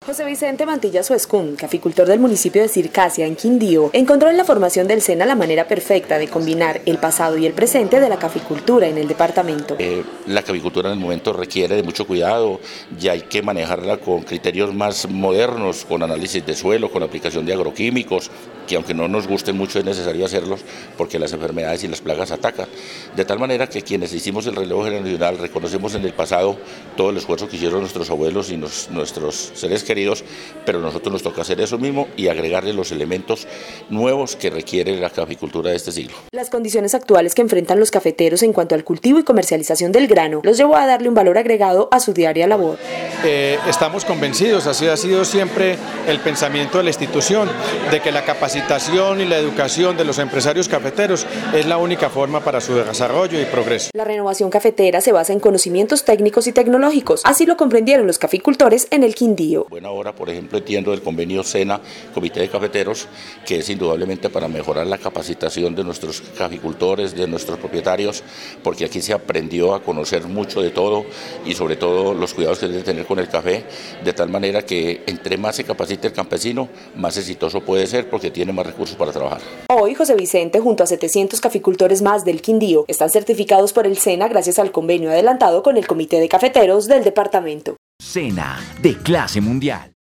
José Vicente Mantilla Suescún, caficultor del municipio de Circasia, en Quindío, encontró en la formación del SENA la manera perfecta de combinar el pasado y el presente de la caficultura en el departamento. La caficultura en el momento requiere de mucho cuidado, ya hay que manejarla con criterios más modernos, con análisis de suelo, con aplicación de agroquímicos, que aunque no nos guste mucho es necesario hacerlos porque las enfermedades y las plagas atacan. De tal manera que quienes hicimos el relevo generacional reconocemos en el pasado todo el esfuerzo que hicieron nuestros abuelos y nuestros seres queridos, pero a nosotros nos toca hacer eso mismo y agregarle los elementos nuevos que requiere la caficultura de este siglo. Las condiciones actuales que enfrentan los cafeteros en cuanto al cultivo y comercialización del grano los llevó a darle un valor agregado a su diaria labor. Estamos convencidos, así ha sido siempre el pensamiento de la institución, de que la capacitación y la educación de los empresarios cafeteros es la única forma para su desarrollo y progreso. La renovación cafetera se basa en conocimientos técnicos y tecnológicos, así lo comprendieron los caficultores en el Quindío. Bueno, ahora, por ejemplo, entiendo del convenio SENA, Comité de Cafeteros, que es indudablemente para mejorar la capacitación de nuestros caficultores, de nuestros propietarios, porque aquí se aprendió a conocer mucho de todo y sobre todo los cuidados que debe tener con el café, de tal manera que entre más se capacite el campesino, más exitoso puede ser porque tiene más recursos para trabajar. Hoy, José Vicente, junto a 700 caficultores más del Quindío, están certificados por el SENA gracias al convenio adelantado con el Comité de Cafeteros del departamento. SENA, de clase mundial.